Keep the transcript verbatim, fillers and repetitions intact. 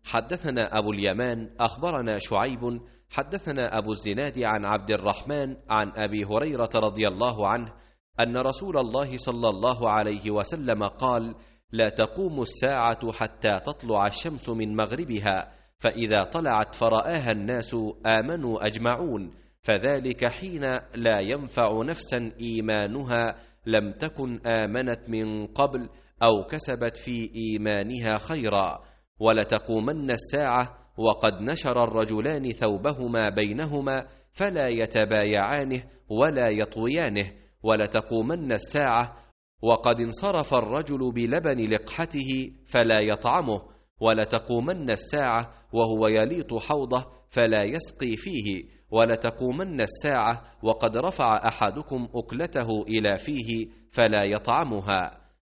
حدثنا أبو اليمان أخبرنا شعيب حدثنا أبو الزناد عن عبد الرحمن عن أبي هريرة رضي الله عنه أن رسول الله صلى الله عليه وسلم قال: لا تقوم الساعة حتى تطلع الشمس من مغربها، فإذا طلعت فرآها الناس آمنوا أجمعون، فذلك حين لا ينفع نفسا إيمانها لم تكن آمنت من قبل أو كسبت في إيمانها خيرا. ولتقومن الساعة وقد نشر الرجلان ثوبهما بينهما فلا يتبايعانه ولا يطويانه، ولتقومن الساعة وقد انصرف الرجل بلبن لقحته فلا يطعمه، ولتقومن الساعة وهو يليط حوضه فلا يسقي فيه، ولتقومن الساعة وقد رفع أحدكم أكلته إلى فيه فلا يطعمها.